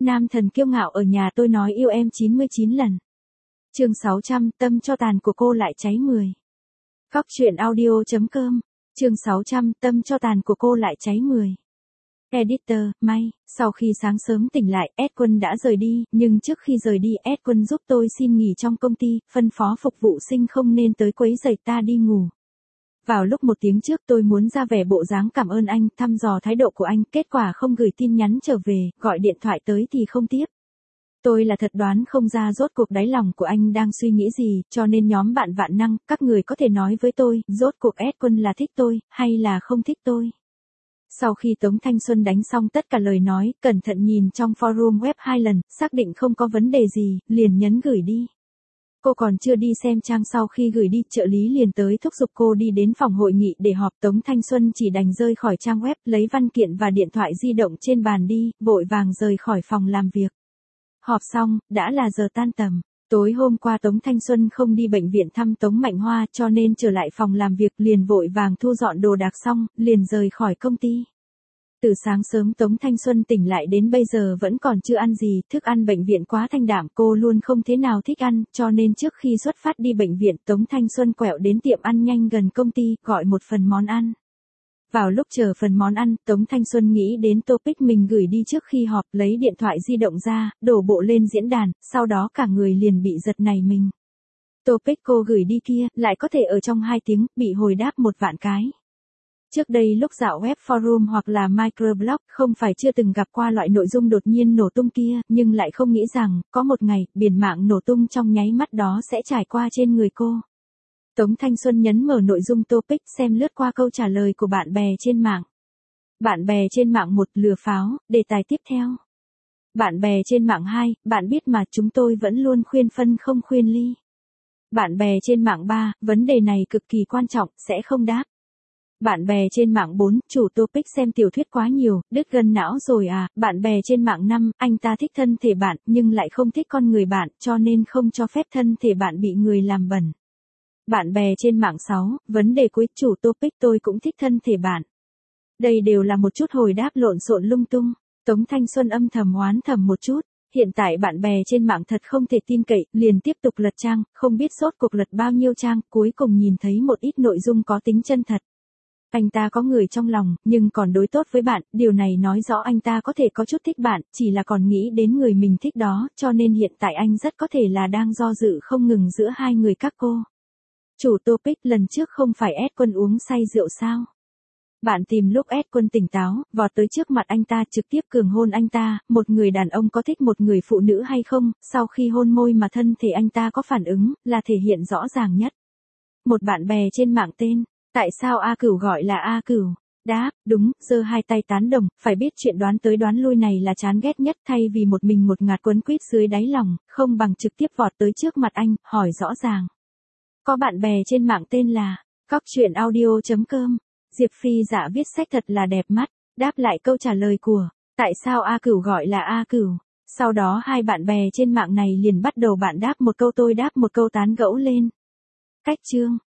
Nam thần kiêu ngạo ở nhà tôi nói yêu em 99 lần. Chương 600, tâm cho tàn của cô lại cháy 10. Góc truyện audio.com. Chương 600, tâm cho tàn của cô lại cháy 10. Editor, may, sau khi sáng sớm tỉnh lại, Edwin đã rời đi, nhưng trước khi rời đi, Edwin giúp tôi xin nghỉ trong công ty, phân phó phục vụ sinh không nên tới quấy rầy ta đi ngủ. Vào lúc 1 tiếng trước tôi muốn ra vẻ bộ dáng cảm ơn anh, thăm dò thái độ của anh, kết quả không gửi tin nhắn trở về, gọi điện thoại tới thì không tiếp. Tôi là thật đoán không ra rốt cuộc đáy lòng của anh đang suy nghĩ gì, cho nên nhóm bạn vạn năng, các người có thể nói với tôi, rốt cuộc Edwin là thích tôi, hay là không thích tôi. Sau khi Tống Thanh Xuân đánh xong tất cả lời nói, cẩn thận nhìn trong forum web 2 lần, xác định không có vấn đề gì, liền nhấn gửi đi. Cô còn chưa đi xem trang sau khi gửi đi, trợ lý liền tới thúc giục cô đi đến phòng hội nghị để họp. Tống Thanh Xuân chỉ đành rơi khỏi trang web, lấy văn kiện và điện thoại di động trên bàn đi, vội vàng rời khỏi phòng làm việc. Họp xong, đã là giờ tan tầm. Tối hôm qua Tống Thanh Xuân không đi bệnh viện thăm Tống Mạnh Hoa cho nên trở lại phòng làm việc liền vội vàng thu dọn đồ đạc xong, liền rời khỏi công ty. Từ sáng sớm Tống Thanh Xuân tỉnh lại đến bây giờ vẫn còn chưa ăn gì, thức ăn bệnh viện quá thanh đạm cô luôn không thế nào thích ăn, cho nên trước khi xuất phát đi bệnh viện Tống Thanh Xuân quẹo đến tiệm ăn nhanh gần công ty, gọi một phần món ăn. Vào lúc chờ phần món ăn, Tống Thanh Xuân nghĩ đến topic mình gửi đi trước khi họp, lấy điện thoại di động ra, đổ bộ lên diễn đàn, sau đó cả người liền bị giật nảy mình. Topic cô gửi đi kia, lại có thể ở trong 2 tiếng, bị hồi đáp 1 vạn cái. Trước đây lúc dạo web forum hoặc là microblog, không phải chưa từng gặp qua loại nội dung đột nhiên nổ tung kia, nhưng lại không nghĩ rằng, có một ngày, biển mạng nổ tung trong nháy mắt đó sẽ trải qua trên người cô. Tống Thanh Xuân nhấn mở nội dung topic xem lướt qua câu trả lời của bạn bè trên mạng. Bạn bè trên mạng 1, lừa pháo, đề tài tiếp theo. Bạn bè trên mạng 2, bạn biết mà chúng tôi vẫn luôn khuyên phân không khuyên ly. Bạn bè trên mạng 3, vấn đề này cực kỳ quan trọng, sẽ không đáp. Bạn bè trên mạng 4, chủ topic xem tiểu thuyết quá nhiều, đứt gân não rồi à. Bạn bè trên mạng 5, anh ta thích thân thể bạn, nhưng lại không thích con người bạn, cho nên không cho phép thân thể bạn bị người làm bẩn. Bạn bè trên mạng 6, vấn đề cuối, chủ topic tôi cũng thích thân thể bạn. Đây đều là một chút hồi đáp lộn xộn lung tung. Tống Thanh Xuân âm thầm oán thầm một chút. Hiện tại bạn bè trên mạng thật không thể tin cậy, liền tiếp tục lật trang, không biết rốt cuộc lật bao nhiêu trang, cuối cùng nhìn thấy một ít nội dung có tính chân thật. Anh ta có người trong lòng, nhưng còn đối tốt với bạn, điều này nói rõ anh ta có thể có chút thích bạn, chỉ là còn nghĩ đến người mình thích đó, cho nên hiện tại anh rất có thể là đang do dự không ngừng giữa hai người các cô. Chủ topic, lần trước không phải Edwin uống say rượu sao? Bạn tìm lúc Edwin tỉnh táo, vọt tới trước mặt anh ta trực tiếp cường hôn anh ta, một người đàn ông có thích một người phụ nữ hay không, sau khi hôn môi mà thân thể anh ta có phản ứng, là thể hiện rõ ràng nhất. Một bạn bè trên mạng tên, tại sao A Cửu gọi là A Cửu? Đáp, đúng, giơ 2 tay tán đồng, phải biết chuyện đoán tới đoán lui này là chán ghét nhất, thay vì một mình một ngạt quấn quýt dưới đáy lòng, không bằng trực tiếp vọt tới trước mặt anh, hỏi rõ ràng. Có bạn bè trên mạng tên là, góc truyện audio.com, Diệp Phi Dạ viết sách thật là đẹp mắt, đáp lại câu trả lời của, tại sao A Cửu gọi là A Cửu? Sau đó hai bạn bè trên mạng này liền bắt đầu bạn đáp một câu tôi đáp một câu tán gẫu lên. Cách chương.